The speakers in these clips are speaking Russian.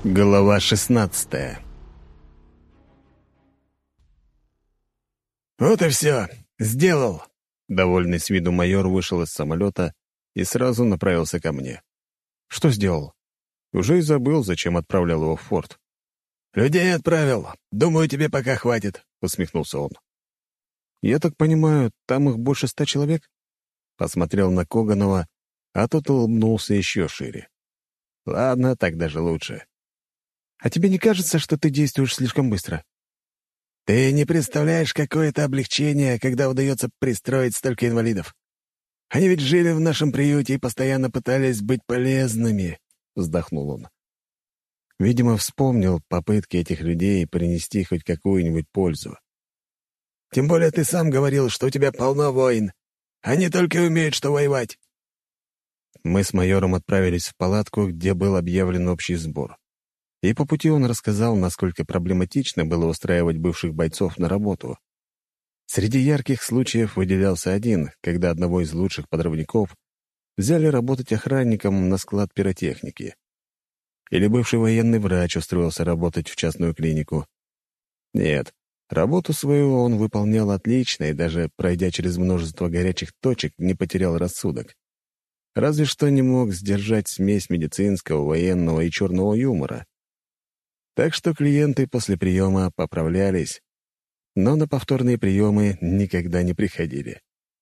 Глава 16. «Вот и все. Сделал!» Довольный с виду майор вышел из самолета и сразу направился ко мне. «Что сделал?» Уже и забыл, зачем отправлял его в форт. «Людей отправил. Думаю, тебе пока хватит», — усмехнулся он. «Я так понимаю, там их больше 100 человек?» Посмотрел на Коганова, а тот улыбнулся еще шире. «Ладно, так даже лучше. А тебе не кажется, что ты действуешь слишком быстро?» «Ты не представляешь, какое это облегчение, когда удается пристроить столько инвалидов. Они ведь жили в нашем приюте и постоянно пытались быть полезными», — вздохнул он. Видимо, вспомнил попытки этих людей принести хоть какую-нибудь пользу. «Тем более ты сам говорил, что у тебя полно войн. Они только и умеют что воевать». Мы с майором отправились в палатку, где был объявлен общий сбор. И по пути он рассказал, насколько проблематично было устраивать бывших бойцов на работу. Среди ярких случаев выделялся один, когда одного из лучших подрывников взяли работать охранником на склад пиротехники. Или бывший военный врач устроился работать в частную клинику. Нет, работу свою он выполнял отлично и даже, пройдя через множество горячих точек, не потерял рассудок. Разве что не мог сдержать смесь медицинского, военного и черного юмора. Так что клиенты после приема поправлялись, но на повторные приемы никогда не приходили.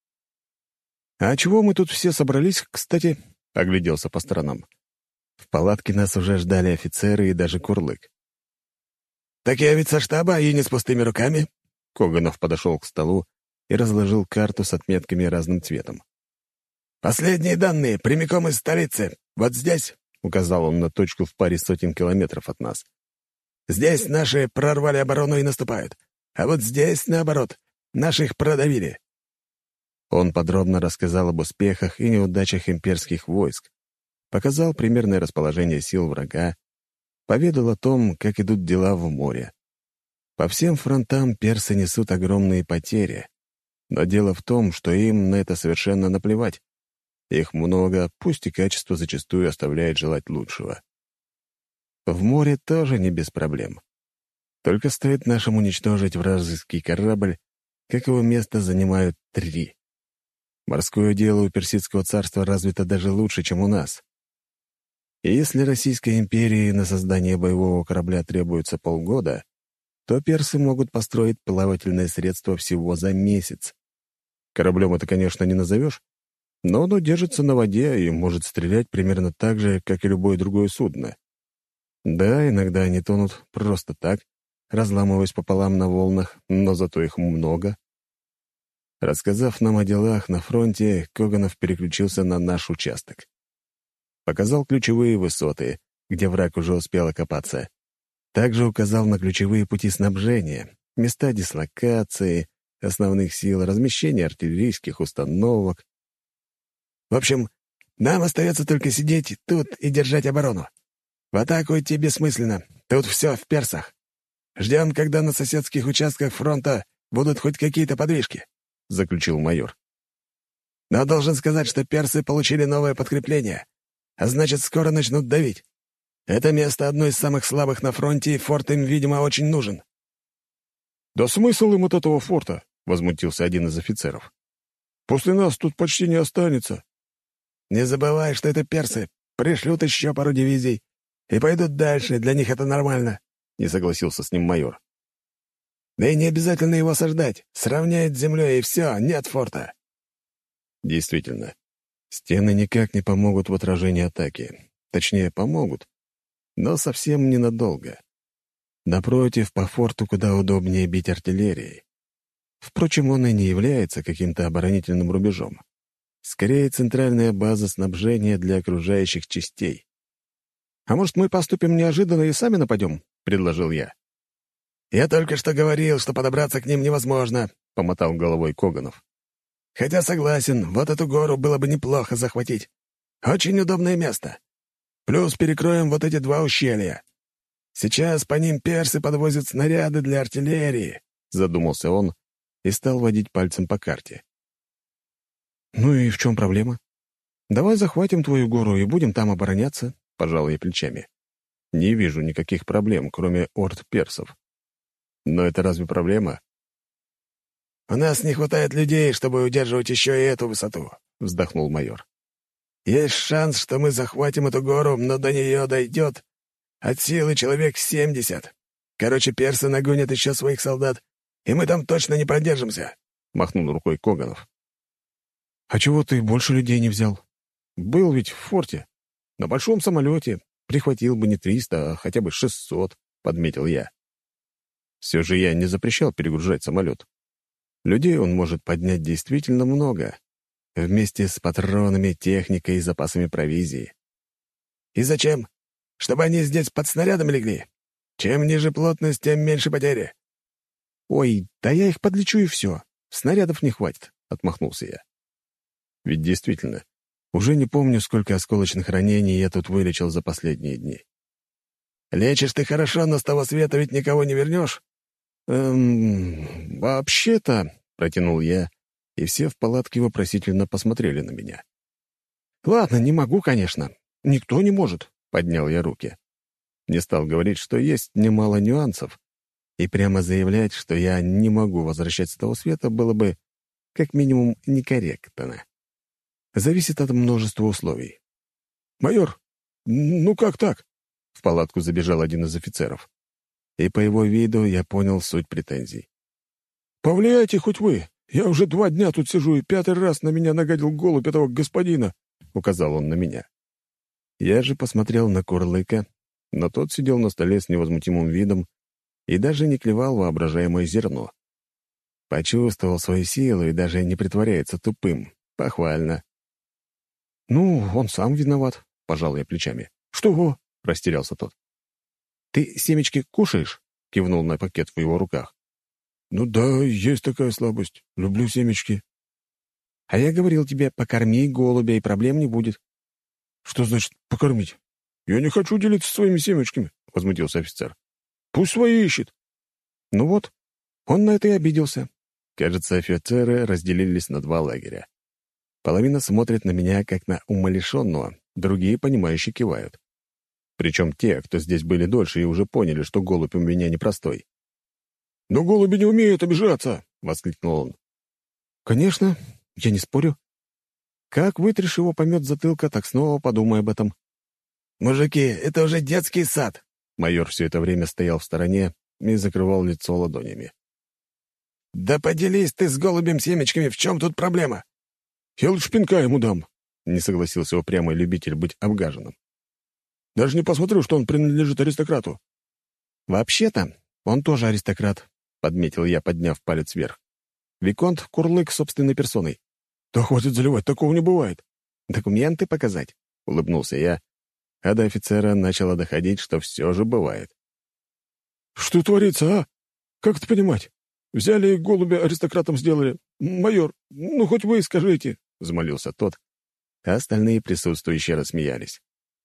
«А чего мы тут все собрались, кстати?» — огляделся по сторонам. В палатке нас уже ждали офицеры и даже Курлык. «Так я ведь со штаба и не с пустыми руками». Коганов подошел к столу и разложил карту с отметками разным цветом. «Последние данные прямиком из столицы. Вот здесь», — указал он на точку в паре сотен километров от нас. «Здесь наши прорвали оборону и наступают. А вот здесь, наоборот, наших продавили». Он подробно рассказал об успехах и неудачах имперских войск, показал примерное расположение сил врага, поведал о том, как идут дела в море. По всем фронтам персы несут огромные потери, но дело в том, что им на это совершенно наплевать. Их много, пусть и качество зачастую оставляет желать лучшего. В море тоже не без проблем. Только стоит нашим уничтожить вражеский корабль, как его место занимают 3. Морское дело у Персидского царства развито даже лучше, чем у нас. И если Российской империи на создание боевого корабля требуется полгода, то персы могут построить плавательное средство всего за месяц. Кораблем это, конечно, не назовешь, но оно держится на воде и может стрелять примерно так же, как и любое другое судно. Да, иногда они тонут просто так, разламываясь пополам на волнах, но зато их много. Рассказав нам о делах на фронте, Коганов переключился на наш участок. Показал ключевые высоты, где враг уже успел окопаться. Также указал на ключевые пути снабжения, места дислокации, основных сил, размещения артиллерийских установок. «В общем, нам остается только сидеть тут и держать оборону. В атаку идти бессмысленно. Тут все в персах. Ждем, когда на соседских участках фронта будут хоть какие-то подвижки», — заключил майор. «Но должен сказать, что персы получили новое подкрепление, а значит, скоро начнут давить. Это место одно из самых слабых на фронте, и форт им, видимо, очень нужен». «Да смысл им от этого форта?» — возмутился один из офицеров. «После нас тут почти не останется». «Не забывай, что это персы. Пришлют еще пару дивизий и пойдут дальше, для них это нормально», — не согласился с ним майор. «Да и не обязательно его осаждать. Сравняет с землей, и все, нет форта». Действительно, стены никак не помогут в отражении атаки. Точнее, помогут, но совсем ненадолго. Напротив, по форту куда удобнее бить артиллерией. Впрочем, он и не является каким-то оборонительным рубежом. Скорее, центральная база снабжения для окружающих частей. «А может, мы поступим неожиданно и сами нападем?» — предложил я. «Я только что говорил, что подобраться к ним невозможно», — помотал головой Коганов. «Хотя согласен, вот эту гору было бы неплохо захватить. Очень удобное место. Плюс перекроем вот эти 2 ущелья. Сейчас по ним персы подвозят снаряды для артиллерии», — задумался он и стал водить пальцем по карте. «Ну и в чем проблема? Давай захватим твою гору и будем там обороняться», — пожал я плечами. Не вижу никаких проблем, кроме орд персов. Но это разве проблема? «У нас не хватает людей, чтобы удерживать еще и эту высоту», — вздохнул майор. «Есть шанс, что мы захватим эту гору, но до нее дойдет от силы человек 70. Короче, персы нагонят еще своих солдат, и мы там точно не продержимся», — махнул рукой Коганов. «А чего ты больше людей не взял? Был ведь в форте. На большом самолете. Прихватил бы не 300, а хотя бы 600», — подметил я. Все же я не запрещал перегружать самолет. Людей он может поднять действительно много, вместе с патронами, техникой и запасами провизии. «И зачем? Чтобы они здесь под снарядами легли? Чем ниже плотность, тем меньше потери». «Ой, да я их подлечу и все. Снарядов не хватит», — отмахнулся я. Ведь действительно, уже не помню, сколько осколочных ранений я тут вылечил за последние дни. «Лечишь ты хорошо, но с того света ведь никого не вернешь?» «Вообще-то», — протянул я, и все в палатке вопросительно посмотрели на меня. «Ладно, не могу, конечно. Никто не может», — поднял я руки. Не стал говорить, что есть немало нюансов, и прямо заявлять, что я не могу возвращать с того света, было бы как минимум некорректно. Зависит от множества условий. «Майор, ну как так?» В палатку забежал один из офицеров. И по его виду я понял суть претензий. «Повлияйте хоть вы. Я уже 2 дня тут сижу, и 5-й раз на меня нагадил голубь этого господина», — указал он на меня. Я же посмотрел на Курлыка, но тот сидел на столе с невозмутимым видом и даже не клевал воображаемое зерно. Почувствовал свою силу и даже не притворяется тупым. Похвально. «Ну, он сам виноват», — пожал я плечами. «Что?» — растерялся тот. «Ты семечки кушаешь?» — кивнул на пакет в его руках. «Ну да, есть такая слабость. Люблю семечки». «А я говорил тебе, покорми голубя, и проблем не будет». «Что значит покормить? Я не хочу делиться своими семечками», — возмутился офицер. «Пусть свои ищет». Ну вот, он на это и обиделся. Кажется, офицеры разделились на 2 лагеря. Половина смотрит на меня, как на умалишенного, другие, понимающие, кивают. Причем те, кто здесь были дольше и уже поняли, что голубь у меня непростой. «Но голуби не умеют обижаться!» — воскликнул он. «Конечно, я не спорю. Как вытрешь его помет затылка, так снова подумай об этом». «Мужики, это уже детский сад!» Майор все это время стоял в стороне и закрывал лицо ладонями. «Да поделись ты с голубем семечками, в чем тут проблема?» «Я лучше пинка ему дам», — не согласился упрямый любитель быть обгаженным. «Даже не посмотрю, что он принадлежит аристократу». «Вообще-то, он тоже аристократ», — подметил я, подняв палец вверх. «Виконт Курлык собственной персоной». «Да хватит заливать, такого не бывает». «Документы показать», — улыбнулся я, а до офицера начало доходить, что все же бывает. «Что творится, а? Как это понимать? Взяли и голубя аристократом сделали. Майор, ну хоть вы скажите», — взмолился тот, а остальные присутствующие рассмеялись.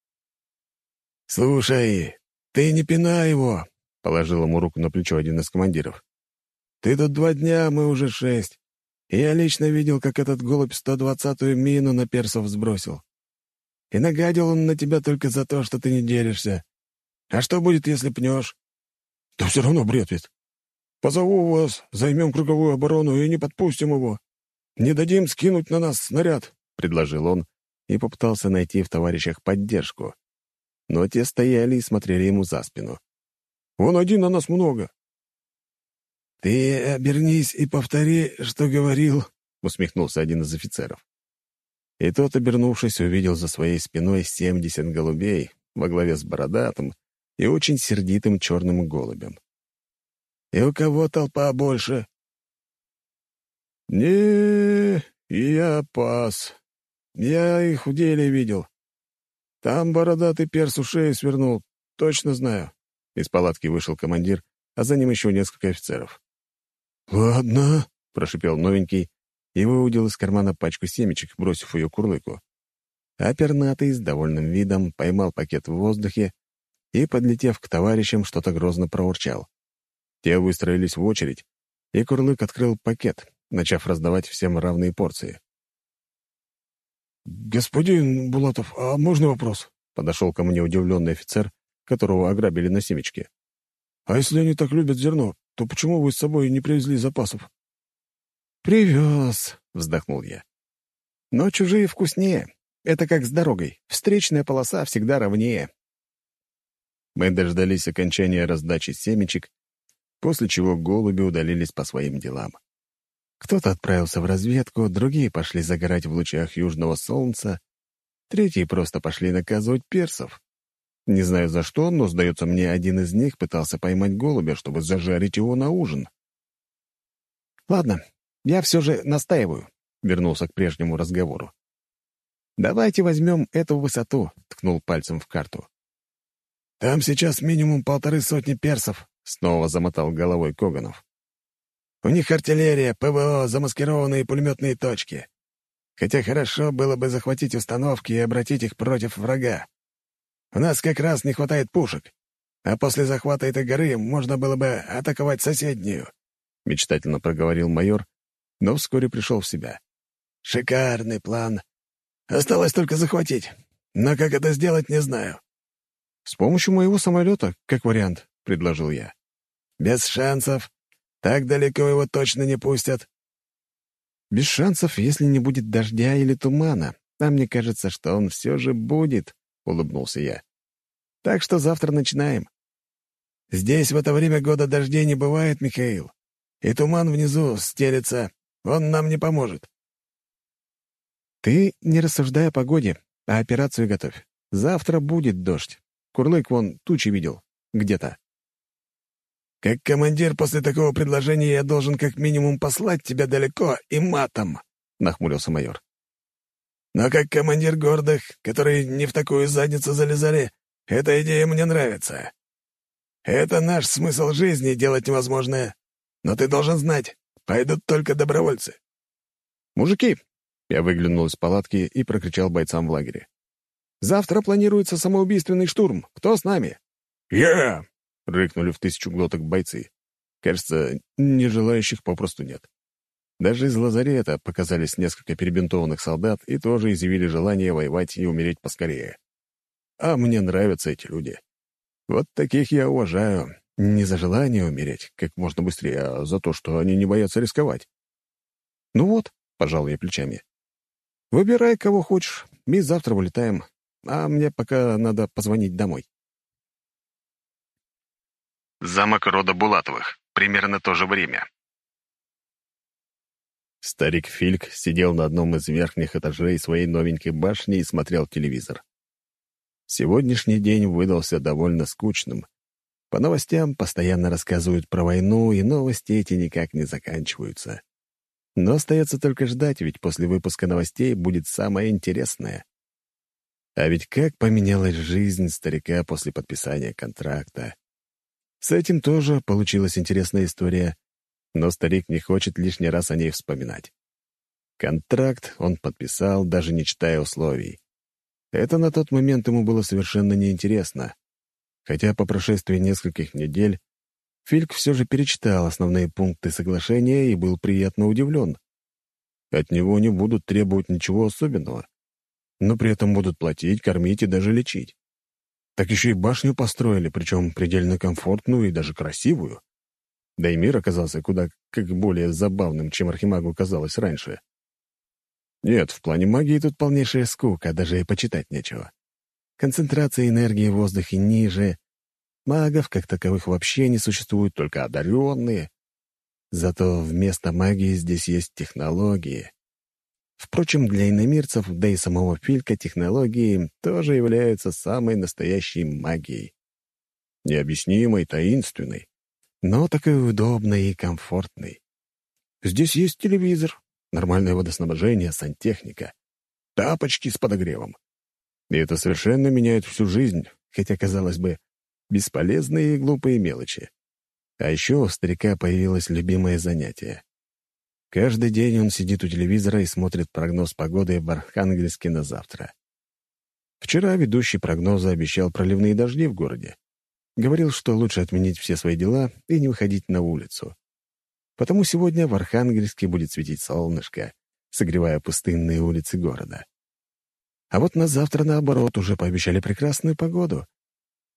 «Слушай, ты не пинай его», — положил ему руку на плечо один из командиров. «Ты тут 2 дня, мы уже 6. И я лично видел, как этот голубь 120-ю мину на персов сбросил. И нагадил он на тебя только за то, что ты не делишься. А что будет, если пнешь?» «Да все равно бред ведь. Позову вас, займем круговую оборону и не подпустим его. Не дадим скинуть на нас снаряд», — предложил он и попытался найти в товарищах поддержку. Но те стояли и смотрели ему за спину. «Вон один на нас много». «Ты обернись и повтори, что говорил», — усмехнулся один из офицеров. И тот, обернувшись, увидел за своей спиной 70 голубей во главе с бородатым и очень сердитым черным голубем. «И у кого толпа больше?» «Не, я пас. Я их в деле видел. Там бородатый перс ушей свернул, точно знаю». Из палатки вышел командир, а за ним еще несколько офицеров. «Ладно», — прошипел новенький и выудил из кармана пачку семечек, бросив ее Курлыку. А пернатый с довольным видом поймал пакет в воздухе и, подлетев к товарищам, что-то грозно проурчал. Те выстроились в очередь, и Курлык открыл пакет, начав раздавать всем равные порции. «Господин Булатов, а можно вопрос?» — подошел ко мне удивленный офицер, которого ограбили на семечке. А если они так любят зерно, то почему вы с собой не привезли запасов?» «Привез», — вздохнул я. «Но чужие вкуснее. Это как с дорогой. Встречная полоса всегда ровнее». Мы дождались окончания раздачи семечек, после чего голуби удалились по своим делам. Кто-то отправился в разведку, другие пошли загорать в лучах южного солнца, третьи просто пошли наказывать персов. Не знаю за что, но, сдается мне, один из них пытался поймать голубя, чтобы зажарить его на ужин. «Ладно, я все же настаиваю», — вернулся к прежнему разговору. «Давайте возьмем эту высоту», — ткнул пальцем в карту. «Там сейчас минимум 150 персов», — снова замотал головой Коганов. «У них артиллерия, ПВО, замаскированные пулеметные точки. Хотя хорошо было бы захватить установки и обратить их против врага. У нас как раз не хватает пушек, а после захвата этой горы можно было бы атаковать соседнюю», — мечтательно проговорил майор, но вскоре пришел в себя. «Шикарный план. Осталось только захватить. Но как это сделать, не знаю». «С помощью моего самолета, как вариант», — предложил я. «Без шансов. Так далеко его точно не пустят». «Без шансов, если не будет дождя или тумана. А мне кажется, что он все же будет», — улыбнулся я. «Так что завтра начинаем». «Здесь в это время года дождей не бывает, Михаил. И туман внизу стелется. Он нам не поможет». «Ты не рассуждай о погоде, а операцию готовь. Завтра будет дождь. Курлык вон тучи видел. Где-то». «Как командир после такого предложения я должен как минимум послать тебя далеко и матом», — нахмурился майор. «Но как командир гордых, которые не в такую задницу залезали, эта идея мне нравится. Это наш смысл жизни — делать невозможное. Но ты должен знать, пойдут только добровольцы». «Мужики!» — я выглянул из палатки и прокричал бойцам в лагере. «Завтра планируется самоубийственный штурм. Кто с нами?» «Я!» — рыкнули в 1000 глоток бойцы. Кажется, нежелающих попросту нет. Даже из лазарета показались несколько перебинтованных солдат и тоже изъявили желание воевать и умереть поскорее. А мне нравятся эти люди. Вот таких я уважаю. Не за желание умереть как можно быстрее, а за то, что они не боятся рисковать. «Ну вот», — пожал я плечами. «Выбирай, кого хочешь, мы завтра вылетаем, а мне пока надо позвонить домой». Замок рода Булатовых. Примерно то же время. Старик Фильк сидел на одном из верхних этажей своей новенькой башни и смотрел телевизор. Сегодняшний день выдался довольно скучным. По новостям постоянно рассказывают про войну, и новости эти никак не заканчиваются. Но остается только ждать, ведь после выпуска новостей будет самое интересное. А ведь как поменялась жизнь старика после подписания контракта. С этим тоже получилась интересная история, но старик не хочет лишний раз о ней вспоминать. Контракт он подписал, даже не читая условий. Это на тот момент ему было совершенно неинтересно. Хотя по прошествии нескольких недель Фильк все же перечитал основные пункты соглашения и был приятно удивлен. От него не будут требовать ничего особенного, но при этом будут платить, кормить и даже лечить. Так еще и башню построили, причем предельно комфортную и даже красивую. Да и мир оказался куда как более забавным, чем Архимагу казалось раньше. Нет, в плане магии тут полнейшая скука, даже и почитать нечего. Концентрация энергии в воздухе ниже. Магов, как таковых, вообще не существует, только одаренные. Зато вместо магии здесь есть технологии. Впрочем, для иномирцев, да и самого Филька, технологии тоже являются самой настоящей магией. Необъяснимой, таинственной, но такой удобной и комфортной. Здесь есть телевизор, нормальное водоснабжение, сантехника, тапочки с подогревом. И это совершенно меняет всю жизнь, хотя, казалось бы, бесполезные и глупые мелочи. А еще у старика появилось любимое занятие. Каждый день он сидит у телевизора и смотрит прогноз погоды в Архангельске на завтра. Вчера ведущий прогноза обещал проливные дожди в городе. Говорил, что лучше отменить все свои дела и не выходить на улицу. Потому сегодня в Архангельске будет светить солнышко, согревая пустынные улицы города. А вот на завтра, наоборот, уже пообещали прекрасную погоду.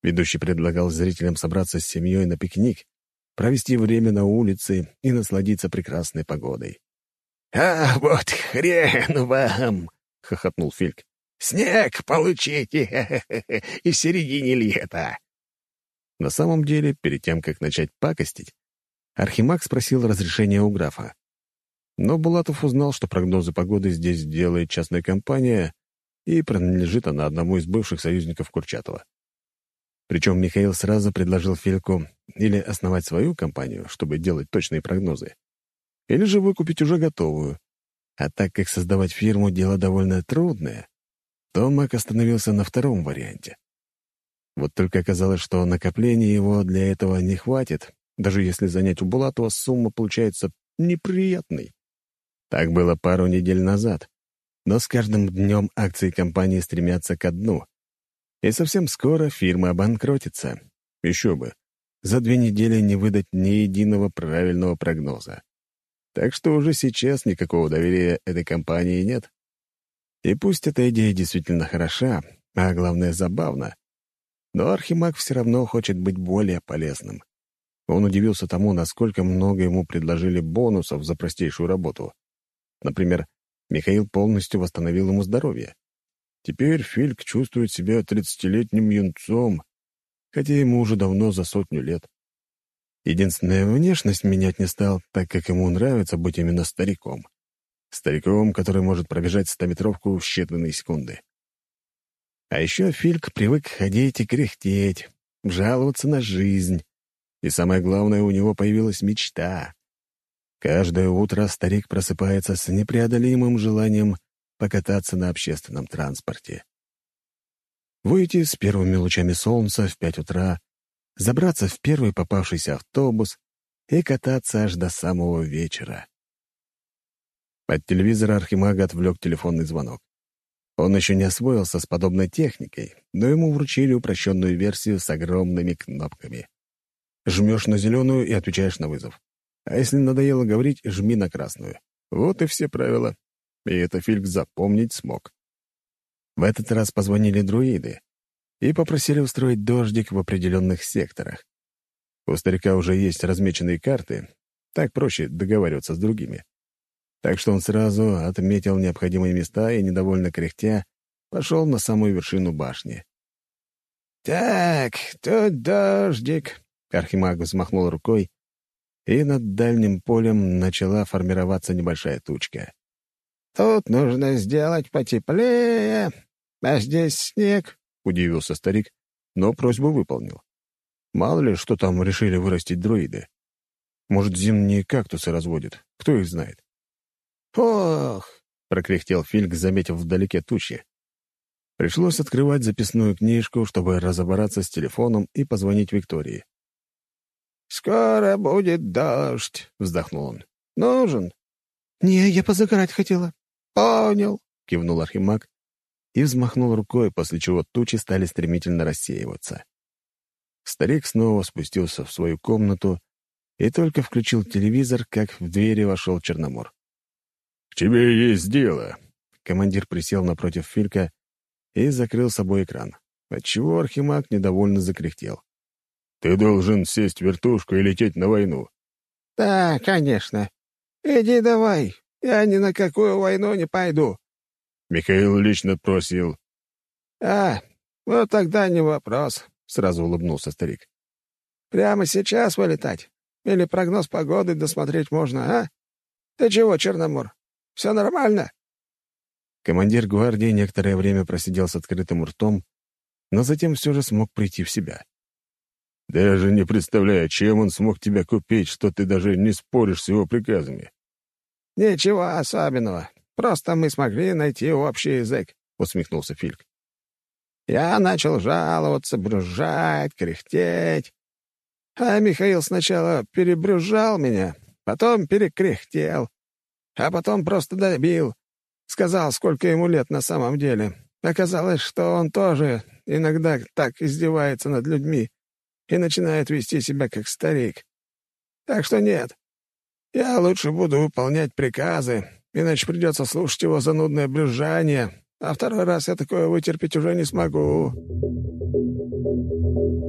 Ведущий предлагал зрителям собраться с семьей на пикник, провести время на улице и насладиться прекрасной погодой. «А вот хрен вам!» — хохотнул Фильк. «Снег получите и в середине лета!» На самом деле, перед тем, как начать пакостить, Архимаг спросил разрешения у графа. Но Булатов узнал, что прогнозы погоды здесь делает частная компания, и принадлежит она одному из бывших союзников Курчатова. Причем Михаил сразу предложил Фильку или основать свою компанию, чтобы делать точные прогнозы, или же выкупить уже готовую. А так как создавать фирму — дело довольно трудное, то Мак остановился на втором варианте. Вот только оказалось, что накопления его для этого не хватит, даже если занять у Булатова, сумма получается неприятной. Так было пару недель назад, но с каждым днем акции компании стремятся ко дну. И совсем скоро фирма обанкротится. Еще бы, за 2 недели не выдать ни единого правильного прогноза. Так что уже сейчас никакого доверия этой компании нет. И пусть эта идея действительно хороша, а главное, забавна, но Архимаг все равно хочет быть более полезным. Он удивился тому, насколько много ему предложили бонусов за простейшую работу. Например, Михаил полностью восстановил ему здоровье. Теперь Фильк чувствует себя 30-летним юнцом, хотя ему уже давно за 100 лет. Единственная, внешность менять не стал, так как ему нравится быть именно стариком. Стариком, который может пробежать 100-метровку в считанные секунды. А еще Фильк привык ходить и кряхтеть, жаловаться на жизнь. И самое главное, у него появилась мечта. Каждое утро старик просыпается с непреодолимым желанием покататься на общественном транспорте. Выйти с первыми лучами солнца в 5 утра, забраться в первый попавшийся автобус и кататься аж до самого вечера. От телевизора Архимага отвлек телефонный звонок. Он еще не освоился с подобной техникой, но ему вручили упрощенную версию с огромными кнопками. Жмешь на зеленую и отвечаешь на вызов. А если надоело говорить, жми на красную. Вот и все правила. И это Фильк запомнить смог. В этот раз позвонили друиды и попросили устроить дождик в определенных секторах. У старика уже есть размеченные карты, так проще договариваться с другими. Так что он сразу отметил необходимые места и, недовольно кряхтя, пошел на самую вершину башни. «Так, тут дождик», — Архимаг взмахнул рукой, и над дальним полем начала формироваться небольшая тучка. «Тут нужно сделать потеплее, а здесь снег», — удивился старик, но просьбу выполнил. Мало ли, что там решили вырастить друиды. Может, зимние кактусы разводят, кто их знает. «Ох!» — прокряхтел Фильк, заметив вдалеке тучи. Пришлось открывать записную книжку, чтобы разобраться с телефоном и позвонить Виктории. «Скоро будет дождь», — вздохнул он. «Нужен?» «Не, я позагорать хотела». «Понял», — кивнул Архимаг и взмахнул рукой, после чего тучи стали стремительно рассеиваться. Старик снова спустился в свою комнату и только включил телевизор, как в двери вошел Черномор. «К тебе есть дело». Командир присел напротив Филька и закрыл собой экран, отчего Архимаг недовольно закряхтел. «Ты должен сесть в вертушку и лететь на войну». «Да, конечно. Иди давай. Я ни на какую войну не пойду». Михаил лично просил. Вот тогда не вопрос», — сразу улыбнулся старик. «Прямо сейчас вылетать? Или прогноз погоды досмотреть можно, а? Ты чего, Черномор? Все нормально?» Командир гвардии некоторое время просидел с открытым ртом, но затем все же смог прийти в себя. «Даже не представляю, чем он смог тебя купить, что ты даже не споришь с его приказами». «Ничего особенного. Просто мы смогли найти общий язык», — усмехнулся Фильк. «Я начал жаловаться, брюзжать, кряхтеть. А Михаил сначала перебрюзжал меня, потом перекряхтел, а потом просто добил. Сказал, сколько ему лет на самом деле. Оказалось, что он тоже иногда так издевается над людьми и начинает вести себя как старик. Так что нет, я лучше буду выполнять приказы, иначе придется слушать его занудное брюзжание, а второй раз я такое вытерпеть уже не смогу».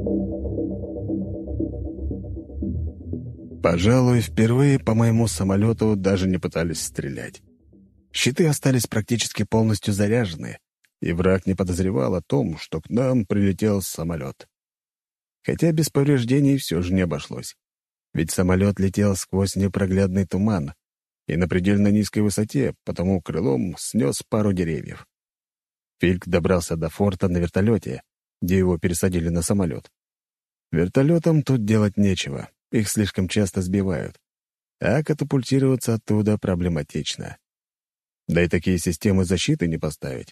Пожалуй, впервые по моему самолету даже не пытались стрелять. Щиты остались практически полностью заряжены, и враг не подозревал о том, что к нам прилетел самолет. Хотя без повреждений все же не обошлось. Ведь самолет летел сквозь непроглядный туман и на предельно низкой высоте, потому крылом снес пару деревьев. Фильк добрался до форта на вертолете, где его пересадили на самолет. Вертолетам тут делать нечего, их слишком часто сбивают, а катапультироваться оттуда проблематично. Да и такие системы защиты не поставить.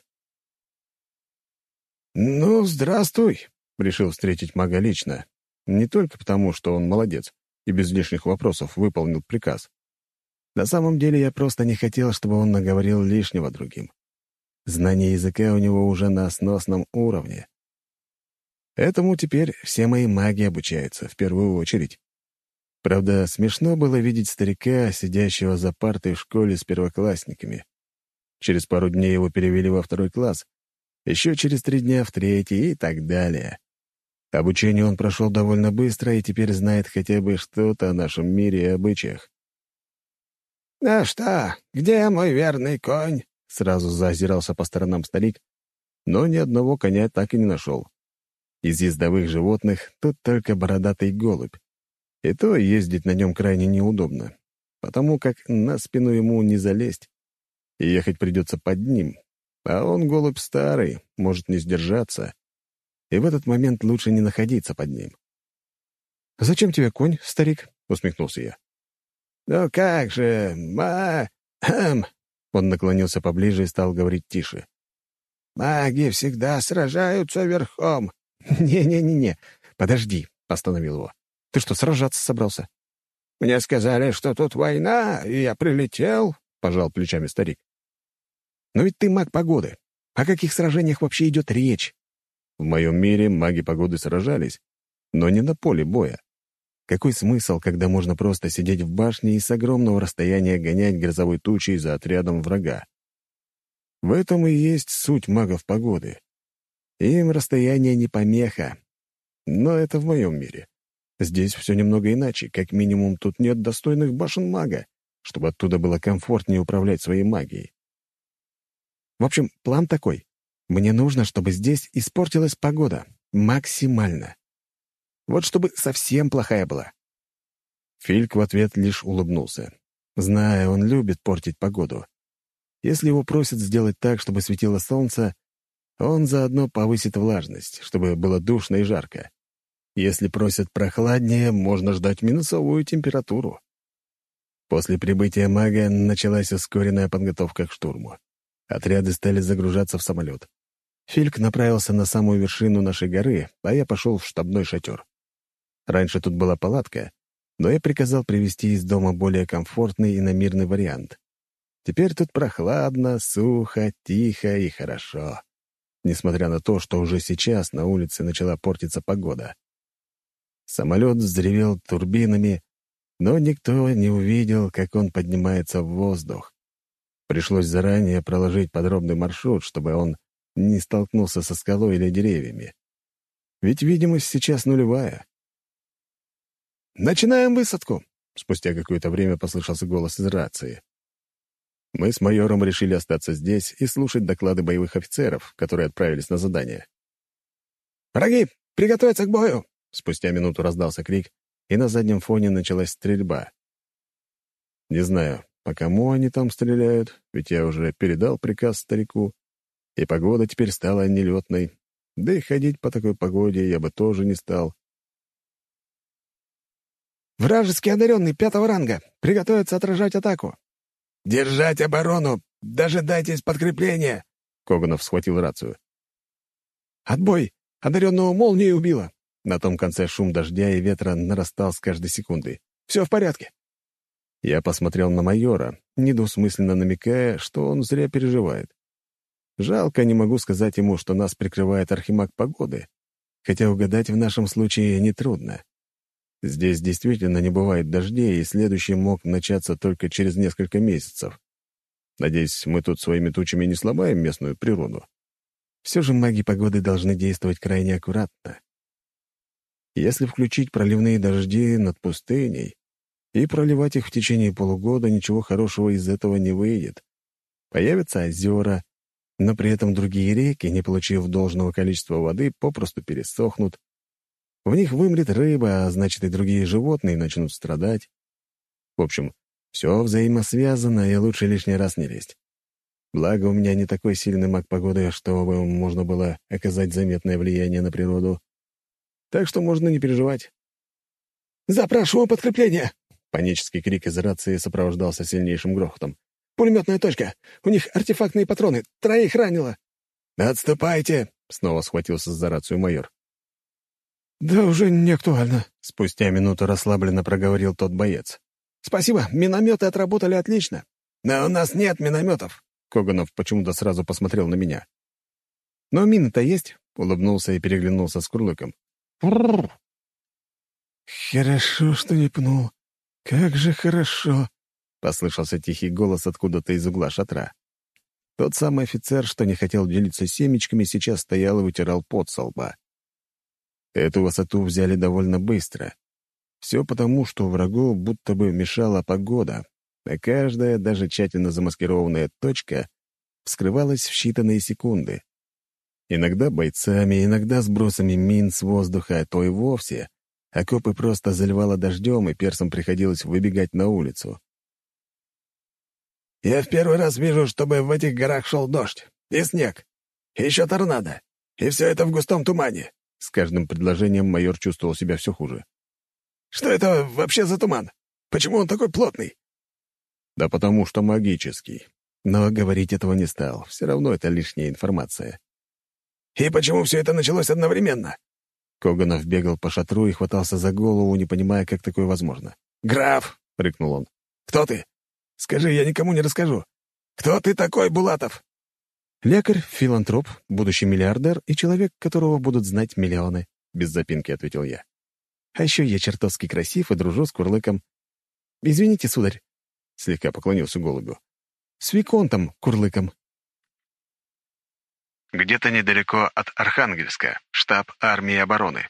«Ну, здравствуй», — решил встретить мага лично. Не только потому, что он молодец и без лишних вопросов выполнил приказ. На самом деле я просто не хотел, чтобы он наговорил лишнего другим. Знание языка у него уже на сносном уровне. Этому теперь все мои маги обучаются, в первую очередь. Правда, смешно было видеть старика, сидящего за партой в школе с первоклассниками. Через пару дней его перевели во 2 класс, еще через 3 дня в 3 и так далее. Обучение он прошел довольно быстро и теперь знает хотя бы что-то о нашем мире и обычаях. «Ну что, где мой верный конь?» Сразу заозирался по сторонам старик, но ни одного коня так и не нашел. Из ездовых животных тут только бородатый голубь. И то ездить на нем крайне неудобно, потому как на спину ему не залезть, и ехать придется под ним. А он голубь старый, может не сдержаться, и в этот момент лучше не находиться под ним. «Зачем тебе конь, старик?» — усмехнулся я. «Ну как же, Он наклонился поближе и стал говорить тише. маги всегда сражаются верхом». «Не-не-не-не, подожди», — остановил его. «Ты что, сражаться собрался?» «Мне сказали, что тут война, и я прилетел», — пожал плечами старик. «Но ведь ты маг погоды. О каких сражениях вообще идет речь?» В моем мире маги погоды сражались, но не на поле боя. Какой смысл, когда можно просто сидеть в башне и с огромного расстояния гонять грозовой тучей за отрядом врага? В этом и есть суть магов погоды. Им расстояние не помеха. Но это в моем мире. Здесь все немного иначе. Как минимум, тут нет достойных башен мага, чтобы оттуда было комфортнее управлять своей магией. В общем, план такой. Мне нужно, чтобы здесь испортилась погода. Максимально. Вот чтобы совсем плохая была. Фильк в ответ лишь улыбнулся. Зная, он любит портить погоду. Если его просят сделать так, чтобы светило солнце, он заодно повысит влажность, чтобы было душно и жарко. Если просят прохладнее, можно ждать минусовую температуру. После прибытия мага началась ускоренная подготовка к штурму. Отряды стали загружаться в самолет. Фильк направился на самую вершину нашей горы, а я пошел в штабной шатер. Раньше тут была палатка, но я приказал привезти из дома более комфортный и намирный вариант. Теперь тут прохладно, сухо, тихо и хорошо. Несмотря на то, что уже сейчас на улице начала портиться погода. Самолет взревел турбинами, но никто не увидел, как он поднимается в воздух. Пришлось заранее проложить подробный маршрут, чтобы он не столкнулся со скалой или деревьями. Ведь видимость сейчас нулевая. «Начинаем высадку!» — спустя какое-то время послышался голос из рации. Мы с майором решили остаться здесь и слушать доклады боевых офицеров, которые отправились на задание. «Враги, приготовиться к бою!» Спустя минуту раздался крик, и на заднем фоне началась стрельба. Не знаю, по кому они там стреляют, ведь я уже передал приказ старику, и погода теперь стала нелетной, да и ходить по такой погоде я бы тоже не стал. «Вражеский одаренный 5-го ранга! Приготовиться отражать атаку!» «Держать оборону! Дожидайтесь подкрепления!» Коганов схватил рацию. «Отбой! Одаренного молнией убило!» На том конце шум дождя и ветра нарастал с каждой секундой. «Все в порядке!» Я посмотрел на майора, недвусмысленно намекая, что он зря переживает. Жалко, не могу сказать ему, что нас прикрывает архимаг погоды, хотя угадать в нашем случае нетрудно. Здесь действительно не бывает дождей, и следующий мог начаться только через несколько месяцев. Надеюсь, мы тут своими тучами не сломаем местную природу. Все же маги погоды должны действовать крайне аккуратно. Если включить проливные дожди над пустыней и проливать их в течение полугода, ничего хорошего из этого не выйдет. Появятся озера, но при этом другие реки, не получив должного количества воды, попросту пересохнут. В них вымрет рыба, а значит и другие животные начнут страдать. В общем, все взаимосвязано, и лучше лишний раз не лезть. Благо, у меня не такой сильный маг погоды, чтобы можно было оказать заметное влияние на природу. Так что можно не переживать. «Запрашиваю подкрепление!» Панический крик из рации сопровождался сильнейшим грохотом. «Пулеметная точка! У них артефактные патроны! 3 ранило!» «Отступайте!» — снова схватился за рацию майор. «Да уже не актуально», — спустя минуту расслабленно проговорил тот боец. «Спасибо, минометы отработали отлично». «Но у нас нет минометов». Коганов почему-то сразу посмотрел на меня. «Но мины-то есть?» — улыбнулся и переглянулся с Курлыком. «Хорошо, что не пнул. Как же хорошо!» — послышался тихий голос откуда-то из угла шатра. Тот самый офицер, что не хотел делиться семечками, сейчас стоял и вытирал пот со лба. Эту высоту взяли довольно быстро. Все потому, что врагу будто бы мешала погода, а каждая, даже тщательно замаскированная точка вскрывалась в считанные секунды. Иногда бойцами, иногда сбросами мин с воздуха, а то и вовсе. Окопы просто заливало дождем, и персам приходилось выбегать на улицу. «Я в первый раз вижу, чтобы в этих горах шел дождь, и снег, и еще торнадо, и все это в густом тумане». С каждым предложением майор чувствовал себя все хуже. «Что это вообще за туман? Почему он такой плотный?» «Да потому что магический. Но говорить этого не стал. Все равно это лишняя информация». «И почему все это началось одновременно?» Коганов бегал по шатру и хватался за голову, не понимая, как такое возможно. «Граф!» — рыкнул он. «Кто ты? Скажи, я никому не расскажу. Кто ты такой, Булатов?» «Лекарь, филантроп, будущий миллиардер и человек, которого будут знать миллионы», — без запинки ответил я. «А еще я чертовски красив и дружу с Курлыком. Извините, сударь», — слегка поклонился голубю. «С Виконтом Курлыком». Где-то недалеко от Архангельска, штаб армии обороны.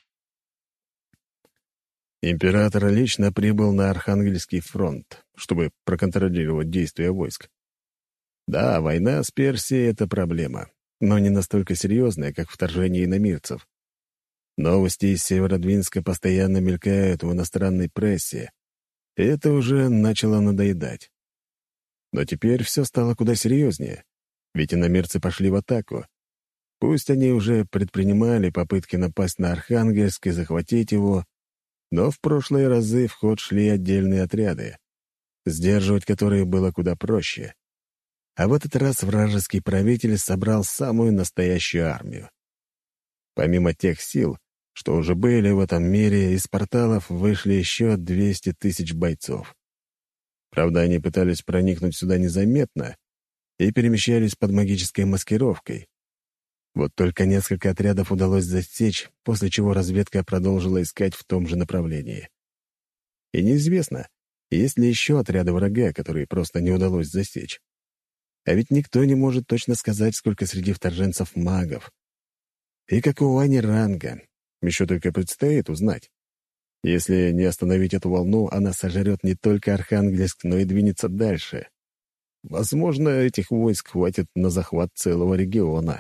Император лично прибыл на Архангельский фронт, чтобы проконтролировать действия войск. Да, война с Персией — это проблема, но не настолько серьезная, как вторжение иномирцев. Новости из Северодвинска постоянно мелькают в иностранной прессе, и это уже начало надоедать. Но теперь все стало куда серьезнее, ведь иномирцы пошли в атаку. Пусть они уже предпринимали попытки напасть на Архангельск и захватить его, но в прошлые разы в ход шли отдельные отряды, сдерживать которые было куда проще. А в этот раз вражеский правитель собрал самую настоящую армию. Помимо тех сил, что уже были в этом мире, из порталов вышли еще 200 тысяч бойцов. Правда, они пытались проникнуть сюда незаметно и перемещались под магической маскировкой. Вот только несколько отрядов удалось засечь, после чего разведка продолжила искать в том же направлении. И неизвестно, есть ли еще отряды врага, которые просто не удалось засечь. А ведь никто не может точно сказать, сколько среди вторженцев магов. И какого они ранга. Еще только предстоит узнать. Если не остановить эту волну, она сожрет не только Архангельск, но и двинется дальше. Возможно, этих войск хватит на захват целого региона.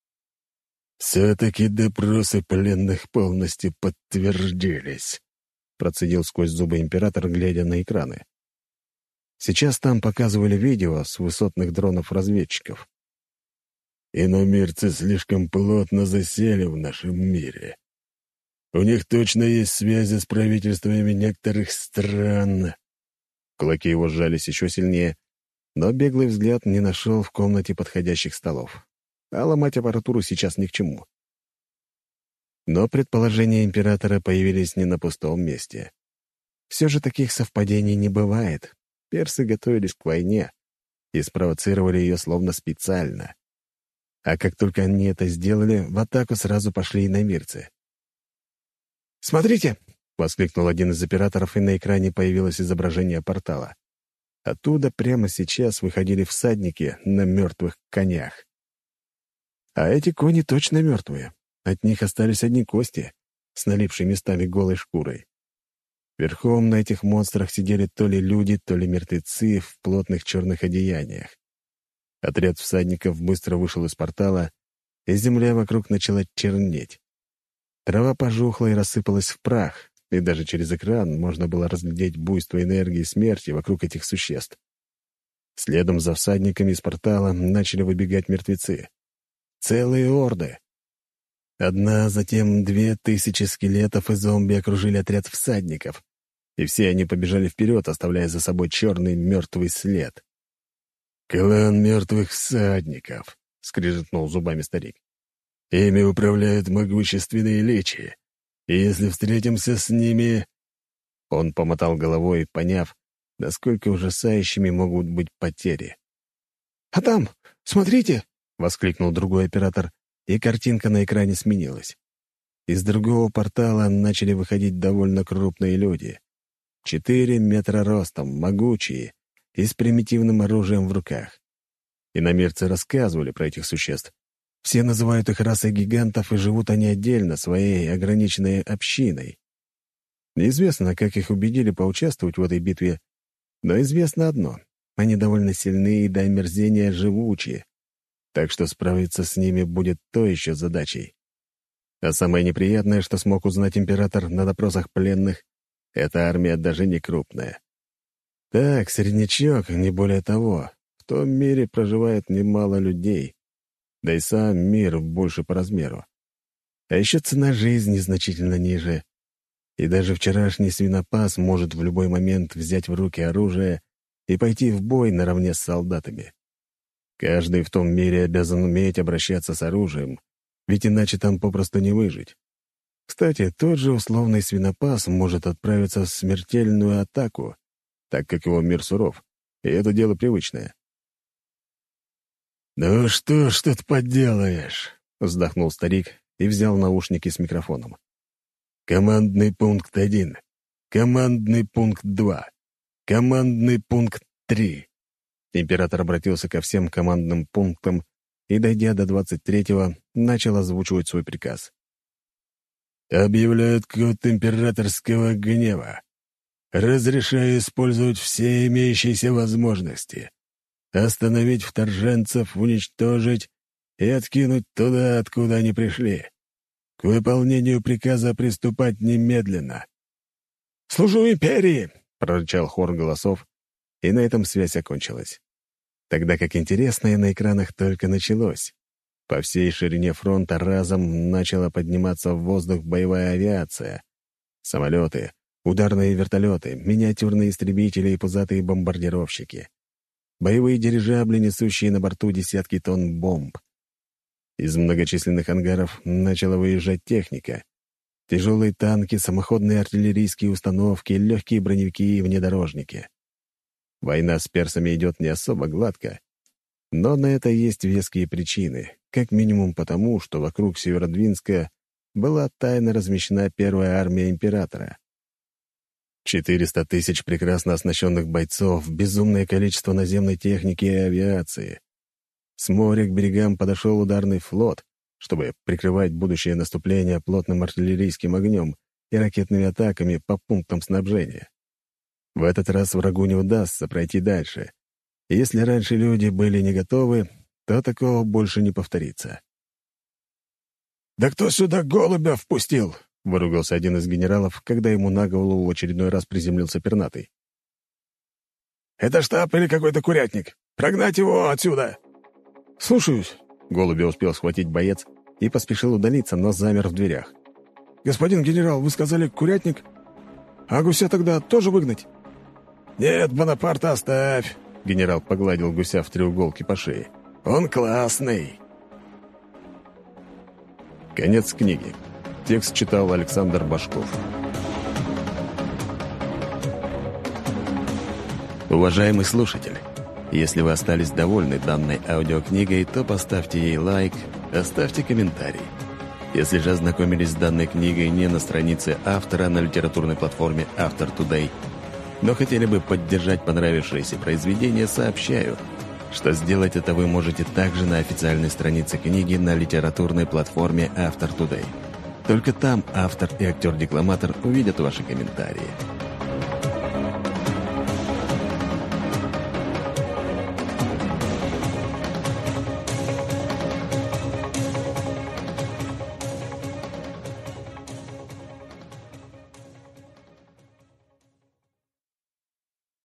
«Все-таки допросы пленных полностью подтвердились», — процедил сквозь зубы император, глядя на экраны. Сейчас там показывали видео с высотных дронов-разведчиков. «Иномирцы слишком плотно засели в нашем мире. У них точно есть связи с правительствами некоторых стран». Кулаки его сжались еще сильнее, но беглый взгляд не нашел в комнате подходящих столов. А ломать аппаратуру сейчас ни к чему. Но предположения императора появились не на пустом месте. Все же таких совпадений не бывает. Персы готовились к войне и спровоцировали ее словно специально. А как только они это сделали, в атаку сразу пошли иномирцы. «Смотрите!» — воскликнул один из операторов, и на экране появилось изображение портала. Оттуда прямо сейчас выходили всадники на мертвых конях. А эти кони точно мертвые. От них остались одни кости. с налипшей местами голой шкурой. Верхом на этих монстрах сидели то ли люди, то ли мертвецы в плотных черных одеяниях. Отряд всадников быстро вышел из портала, и земля вокруг начала чернеть. Трава пожухла и рассыпалась в прах, и даже через экран можно было разглядеть буйство энергии смерти вокруг этих существ. Следом за всадниками из портала начали выбегать мертвецы. Целые орды. Одна, затем 2000 скелетов и зомби окружили отряд всадников, и все они побежали вперед, оставляя за собой черный мертвый след. «Клан мертвых всадников», — скрежетнул зубами старик. «Ими управляют могущественные личи, и если встретимся с ними...» Он помотал головой, поняв, насколько ужасающими могут быть потери. «А там, смотрите!» — воскликнул другой оператор, и картинка на экране сменилась. Из другого портала начали выходить довольно крупные люди. 4 метра ростом, могучие и с примитивным оружием в руках. Иномирцы рассказывали про этих существ. Все называют их расой гигантов, и живут они отдельно, своей ограниченной общиной. Неизвестно, как их убедили поучаствовать в этой битве, но известно одно — они довольно сильны и до омерзения живучие, так что справиться с ними будет то еще задачей. А самое неприятное, что смог узнать император на допросах пленных, эта армия даже не крупная. Так, среднячок, не более того. В том мире проживает немало людей, да и сам мир больше по размеру. А еще цена жизни значительно ниже. И даже вчерашний свинопас может в любой момент взять в руки оружие и пойти в бой наравне с солдатами. Каждый в том мире обязан уметь обращаться с оружием, ведь иначе там попросту не выжить. Кстати, тот же условный свинопас может отправиться в смертельную атаку, так как его мир суров, и это дело привычное. «Ну что ж тут поделаешь?» — вздохнул старик и взял наушники с микрофоном. «Командный пункт 1, командный пункт 2, командный пункт 3». Император обратился ко всем командным пунктам и, дойдя до 23-го, начал озвучивать свой приказ. «Объявляют код императорского гнева. Разрешаю использовать все имеющиеся возможности. Остановить вторженцев, уничтожить и откинуть туда, откуда они пришли. К выполнению приказа приступать немедленно». «Служу империи!» — прорычал хор голосов, и на этом связь окончилась. Тогда как интересное на экранах только началось. По всей ширине фронта разом начала подниматься в воздух боевая авиация. Самолеты, ударные вертолеты, миниатюрные истребители и пузатые бомбардировщики. Боевые дирижабли, несущие на борту десятки тонн бомб. Из многочисленных ангаров начала выезжать техника. Тяжелые танки, самоходные артиллерийские установки, легкие броневики и внедорожники. Война с персами идет не особо гладко, но на это есть веские причины, как минимум потому, что вокруг Северодвинска была тайно размещена первая армия императора. 400 тысяч прекрасно оснащенных бойцов, безумное количество наземной техники и авиации. С моря к берегам подошел ударный флот, чтобы прикрывать будущее наступление плотным артиллерийским огнем и ракетными атаками по пунктам снабжения. В этот раз врагу не удастся пройти дальше. Если раньше люди были не готовы, то такого больше не повторится. «Да кто сюда голубя впустил?» — выругался один из генералов, когда ему на голову в очередной раз приземлился пернатый. «Это штаб или какой-то курятник? Прогнать его отсюда!» «Слушаюсь!» — голубя успел схватить боец и поспешил удалиться, но замер в дверях. «Господин генерал, вы сказали курятник? А гуся тогда тоже выгнать?» «Нет, Бонапарта оставь!» — генерал погладил гуся в треуголке по шее. «Он классный!» Конец книги. Текст читал Александр Башков. Уважаемый слушатель, если вы остались довольны данной аудиокнигой, то поставьте ей лайк, оставьте комментарий. Если же ознакомились с данной книгой не на странице автора на литературной платформе Автор Today, но хотели бы поддержать понравившееся произведение, сообщаю, что сделать это вы можете также на официальной странице книги на литературной платформе Автор Today. Только там автор и актер-декламатор увидят ваши комментарии.